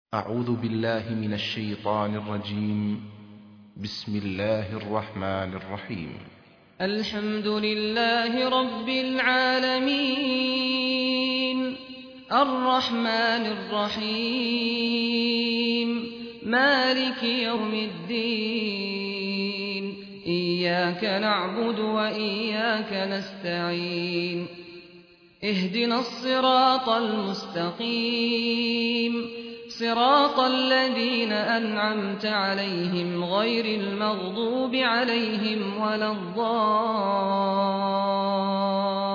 أعوذ بالله من الشيطان الرجيم. بسم الله الرحمن الرحيم. الحمد لله رب العالمين الرحمن الرحيم مالك يوم الدين إياك نعبد وإياك نستعين اهدنا الصراط المستقيم صراط الذين أنعمت عليهم غير المغضوب عليهم ولا الضالين